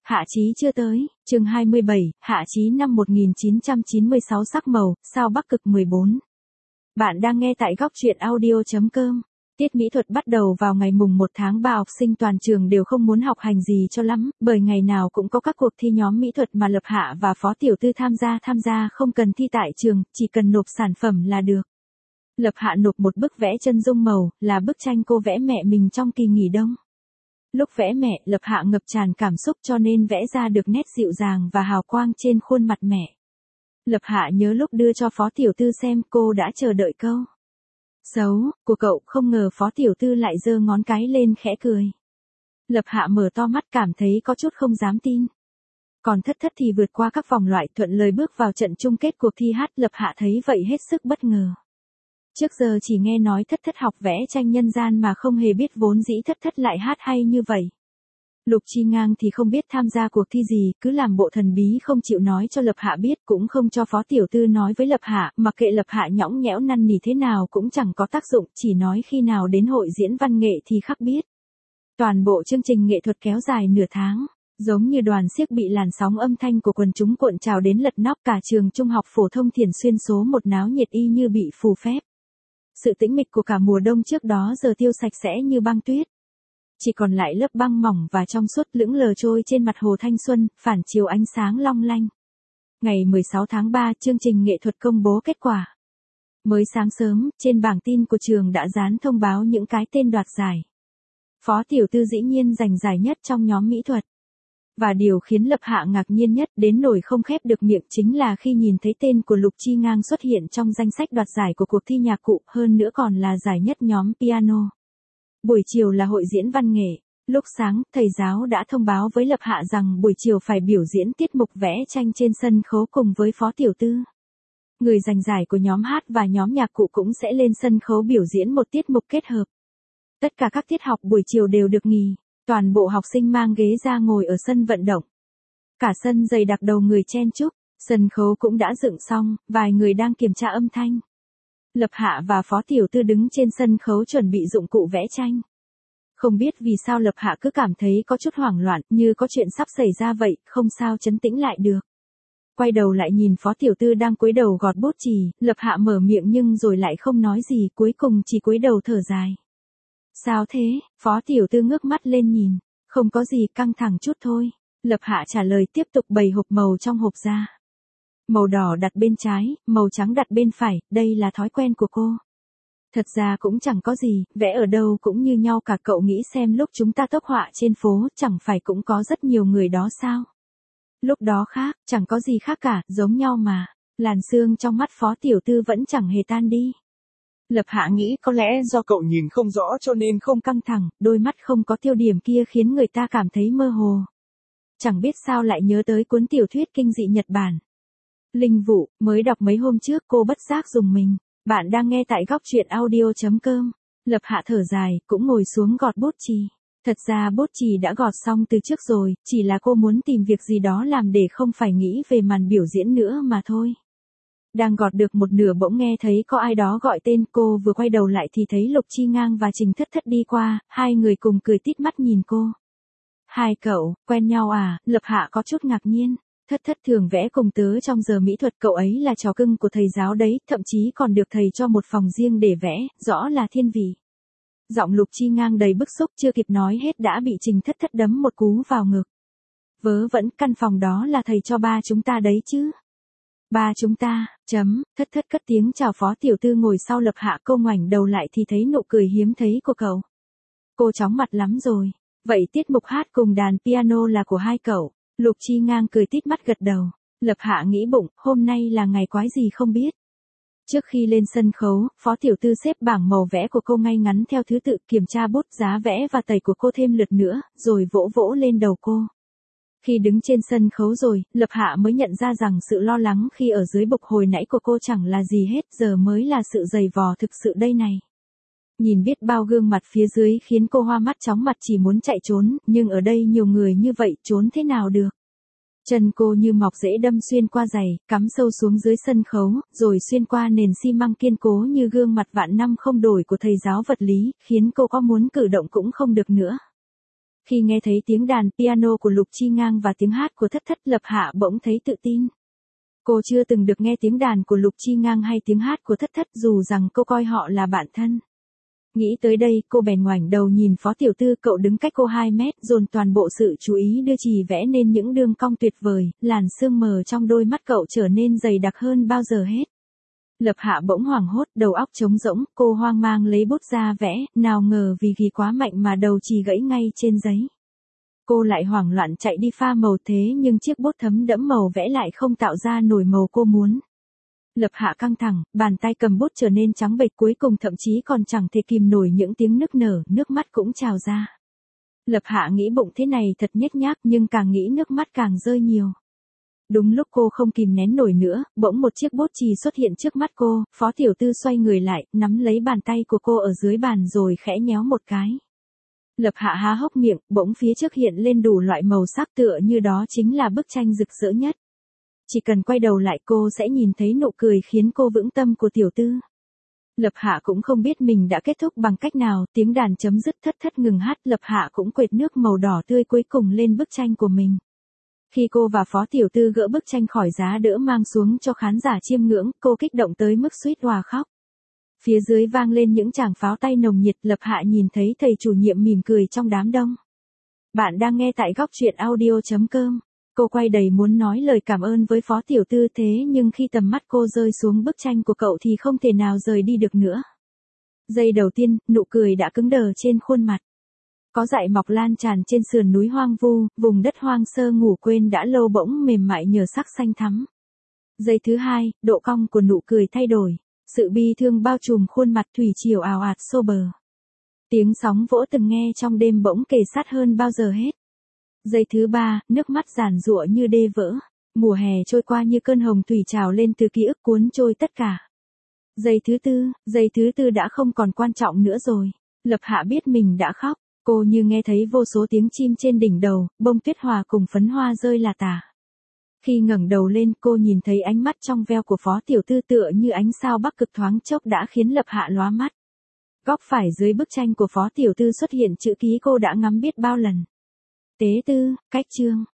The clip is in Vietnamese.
Hạ Chí chưa tới, chương 27, Hạ Chí năm 1996 sắc màu, sao Bắc Cực 14. Bạn đang nghe tại góc truyện audio.com. Tiết mỹ thuật bắt đầu vào ngày mùng 1 tháng 3, học sinh toàn trường đều không muốn học hành gì cho lắm, bởi ngày nào cũng có các cuộc thi nhóm mỹ thuật mà Lập Hạ và Phó Tiểu Tư tham gia không cần thi tại trường, chỉ cần nộp sản phẩm là được. Lập Hạ nộp một bức vẽ chân dung màu, là bức tranh cô vẽ mẹ mình trong kỳ nghỉ đông. Lúc vẽ mẹ, Lập Hạ ngập tràn cảm xúc cho nên vẽ ra được nét dịu dàng và hào quang trên khuôn mặt mẹ. Lập Hạ nhớ lúc đưa cho Phó Tiểu Tư xem, cô đã chờ đợi câu xấu của cậu, không ngờ Phó Tiểu Tư lại giơ ngón cái lên khẽ cười. Lập Hạ mở to mắt cảm thấy có chút không dám tin. Còn Thất thì vượt qua các vòng loại, thuận lợi bước vào trận chung kết cuộc thi hát. Lập Hạ thấy vậy hết sức bất ngờ. Trước giờ chỉ nghe nói Thất học vẽ tranh nhân gian mà không hề biết vốn dĩ Thất lại hát hay như vậy. Lục Chi Ngang thì không biết tham gia cuộc thi gì, cứ làm bộ thần bí không chịu nói cho Lập Hạ biết, cũng không cho Phó Tiểu Tư nói với Lập Hạ, mặc kệ Lập Hạ nhõng nhẽo năn nỉ thế nào cũng chẳng có tác dụng, chỉ nói khi nào đến hội diễn văn nghệ thì khắc biết. Toàn bộ chương trình nghệ thuật kéo dài nửa tháng, giống như đoàn xiếc bị làn sóng âm thanh của quần chúng cuộn trào đến lật nóc cả trường trung học phổ thông Thiển Xuyên số 1 náo nhiệt y như bị phù phép. Sự tĩnh mịch của cả mùa đông trước đó giờ tiêu sạch sẽ như băng tuyết. Chỉ còn lại lớp băng mỏng và trong suốt lững lờ trôi trên mặt hồ thanh xuân, phản chiếu ánh sáng long lanh. Ngày 16 tháng 3, chương trình nghệ thuật công bố kết quả. Mới sáng sớm, trên bảng tin của trường đã dán thông báo những cái tên đoạt giải. Phó Tiểu Tư dĩ nhiên giành giải nhất trong nhóm mỹ thuật. Và điều khiến Lập Hạ ngạc nhiên nhất đến nỗi không khép được miệng chính là khi nhìn thấy tên của Lục Chi Ngang xuất hiện trong danh sách đoạt giải của cuộc thi nhạc cụ, hơn nữa còn là giải nhất nhóm piano. Buổi chiều là hội diễn văn nghệ. Lúc sáng, thầy giáo đã thông báo với Lập Hạ rằng buổi chiều phải biểu diễn tiết mục vẽ tranh trên sân khấu cùng với Phó Tiểu Tư. Người giành giải của nhóm hát và nhóm nhạc cụ cũng sẽ lên sân khấu biểu diễn một tiết mục kết hợp. Tất cả các tiết học buổi chiều đều được nghỉ. Toàn bộ học sinh mang ghế ra ngồi ở sân vận động. Cả sân dày đặc đầu người chen chúc, sân khấu cũng đã dựng xong, vài người đang kiểm tra âm thanh. Lập Hạ và Phó Tiểu Tư đứng trên sân khấu chuẩn bị dụng cụ vẽ tranh. Không biết vì sao Lập Hạ cứ cảm thấy có chút hoảng loạn, như có chuyện sắp xảy ra vậy, không sao trấn tĩnh lại được. Quay đầu lại nhìn Phó Tiểu Tư đang cúi đầu gọt bút chì, Lập Hạ mở miệng nhưng rồi lại không nói gì, cuối cùng chỉ cúi đầu thở dài. Sao thế? Phó Tiểu Tư ngước mắt lên nhìn. Không có gì, căng thẳng chút thôi. Lập Hạ trả lời, tiếp tục bày hộp màu trong hộp ra. Màu đỏ đặt bên trái, màu trắng đặt bên phải, đây là thói quen của cô. Thật ra cũng chẳng có gì, vẽ ở đâu cũng như nhau cả, cậu nghĩ xem lúc chúng ta tốc họa trên phố, chẳng phải cũng có rất nhiều người đó sao? Lúc đó khác, chẳng có gì khác cả, giống nhau mà. Làn sương trong mắt Phó Tiểu Tư vẫn chẳng hề tan đi. Lập Hạ nghĩ có lẽ do cậu nhìn không rõ cho nên không căng thẳng, đôi mắt không có tiêu điểm kia khiến người ta cảm thấy mơ hồ. Chẳng biết sao lại nhớ tới cuốn tiểu thuyết kinh dị Nhật Bản. Linh Vụ, mới đọc mấy hôm trước, cô bất giác rùng mình. Bạn đang nghe tại góc truyện audio.com. Lập Hạ thở dài, cũng ngồi xuống gọt bút chì. Thật ra bút chì đã gọt xong từ trước rồi, chỉ là cô muốn tìm việc gì đó làm để không phải nghĩ về màn biểu diễn nữa mà thôi. Đang gọt được một nửa bỗng nghe thấy có ai đó gọi tên cô, vừa quay đầu lại thì thấy Lục Chi Ngang và Trình Thất đi qua, hai người cùng cười tít mắt nhìn cô. Hai cậu, quen nhau à? Lập Hạ có chút ngạc nhiên. Thất thường vẽ cùng tớ trong giờ mỹ thuật, cậu ấy là trò cưng của thầy giáo đấy, thậm chí còn được thầy cho một phòng riêng để vẽ, rõ là thiên vị. Giọng Lục Chi Ngang đầy bức xúc, chưa kịp nói hết đã bị Trình Thất đấm một cú vào ngực. Vớ vẩn, căn phòng đó là thầy cho ba chúng ta đấy chứ. Ba chúng ta, Thất cất tiếng chào Phó Tiểu Tư ngồi sau Lập Hạ, cô ngoảnh đầu lại thì thấy nụ cười hiếm thấy của cậu. Cô chóng mặt lắm rồi. Vậy tiết mục hát cùng đàn piano là của hai cậu. Lục Chi Ngang cười tít mắt gật đầu. Lập Hạ nghĩ bụng, hôm nay là ngày quái gì không biết. Trước khi lên sân khấu, Phó Tiểu Tư xếp bảng màu vẽ của cô ngay ngắn theo thứ tự, kiểm tra bút, giá vẽ và tẩy của cô thêm lượt nữa, rồi vỗ lên đầu cô. Khi đứng trên sân khấu rồi, Lập Hạ mới nhận ra rằng sự lo lắng khi ở dưới bục hồi nãy của cô chẳng là gì hết, giờ mới là sự dày vò thực sự đây này. Nhìn biết bao gương mặt phía dưới khiến cô hoa mắt chóng mặt chỉ muốn chạy trốn, nhưng ở đây nhiều người như vậy, trốn thế nào được. Chân cô như mọc rễ đâm xuyên qua giày, cắm sâu xuống dưới sân khấu, rồi xuyên qua nền xi măng kiên cố như gương mặt vạn năm không đổi của thầy giáo vật lý, khiến cô có muốn cử động cũng không được nữa. Khi nghe thấy tiếng đàn piano của Lục Chi Ngang và tiếng hát của Thất Thất, Lập Hạ bỗng thấy tự tin. Cô chưa từng được nghe tiếng đàn của Lục Chi Ngang hay tiếng hát của Thất Thất dù rằng cô coi họ là bạn thân. Nghĩ tới đây, cô bèn ngoảnh đầu nhìn Phó Tiểu Tư, cậu đứng cách cô 2 mét, dồn toàn bộ sự chú ý đưa chì vẽ nên những đường cong tuyệt vời, làn sương mờ trong đôi mắt cậu trở nên dày đặc hơn bao giờ hết. Lập Hạ bỗng hoảng hốt, đầu óc trống rỗng, cô hoang mang lấy bút ra vẽ, nào ngờ vì ghi quá mạnh mà đầu chì gãy ngay trên giấy. Cô lại hoảng loạn chạy đi pha màu, thế nhưng chiếc bút thấm đẫm màu vẽ lại không tạo ra nổi màu cô muốn. Lập Hạ căng thẳng, bàn tay cầm bút trở nên trắng bệch, cuối cùng thậm chí còn chẳng thể kìm nổi những tiếng nức nở, nước mắt cũng trào ra. Lập Hạ nghĩ bụng thế này thật nhếch nhác, nhưng càng nghĩ nước mắt càng rơi nhiều. Đúng lúc cô không kìm nén nổi nữa, bỗng một chiếc bút chì xuất hiện trước mắt cô, Phó Tiểu Tư xoay người lại, nắm lấy bàn tay của cô ở dưới bàn rồi khẽ nhéo một cái. Lập Hạ há hốc miệng, bỗng phía trước hiện lên đủ loại màu sắc, tựa như đó chính là bức tranh rực rỡ nhất. Chỉ cần quay đầu lại cô sẽ nhìn thấy nụ cười khiến cô vững tâm của Tiểu Tư. Lập Hạ cũng không biết mình đã kết thúc bằng cách nào, tiếng đàn chấm dứt, Thất Thất ngừng hát, Lập Hạ cũng quệt nước màu đỏ tươi cuối cùng lên bức tranh của mình. Khi cô và Phó Tiểu Tư gỡ bức tranh khỏi giá đỡ mang xuống cho khán giả chiêm ngưỡng, cô kích động tới mức suýt òa khóc. Phía dưới vang lên những tràng pháo tay nồng nhiệt, Lập Hạ nhìn thấy thầy chủ nhiệm mỉm cười trong đám đông. Bạn đang nghe tại góc truyện audio.com. Cô quay đầy muốn nói lời cảm ơn với Phó Tiểu Tư, thế nhưng khi tầm mắt cô rơi xuống bức tranh của cậu thì không thể nào rời đi được nữa. Giây đầu tiên, nụ cười đã cứng đờ trên khuôn mặt. Có dại mọc lan tràn trên sườn núi hoang vu, vùng đất hoang sơ ngủ quên đã lâu bỗng mềm mại nhờ sắc xanh thắm. Giây thứ hai, độ cong của nụ cười thay đổi. Sự bi thương bao trùm khuôn mặt, thủy triều ào ạt xô bờ. Tiếng sóng vỗ từng nghe trong đêm bỗng kề sát hơn bao giờ hết. Giây thứ ba, nước mắt giàn giụa như đê vỡ. Mùa hè trôi qua như cơn hồng thủy trào lên từ ký ức cuốn trôi tất cả. Giây thứ tư đã không còn quan trọng nữa rồi. Lập Hạ biết mình đã khóc. Cô như nghe thấy vô số tiếng chim trên đỉnh đầu, bông tuyết hòa cùng phấn hoa rơi là tả. Khi ngẩng đầu lên, cô nhìn thấy ánh mắt trong veo của Phó Tiểu Tư tựa như ánh sao bắc cực, thoáng chốc đã khiến Lập Hạ lóa mắt. Góc phải dưới bức tranh của Phó Tiểu Tư xuất hiện chữ ký cô đã ngắm biết bao lần. Tế Tư, cách chương.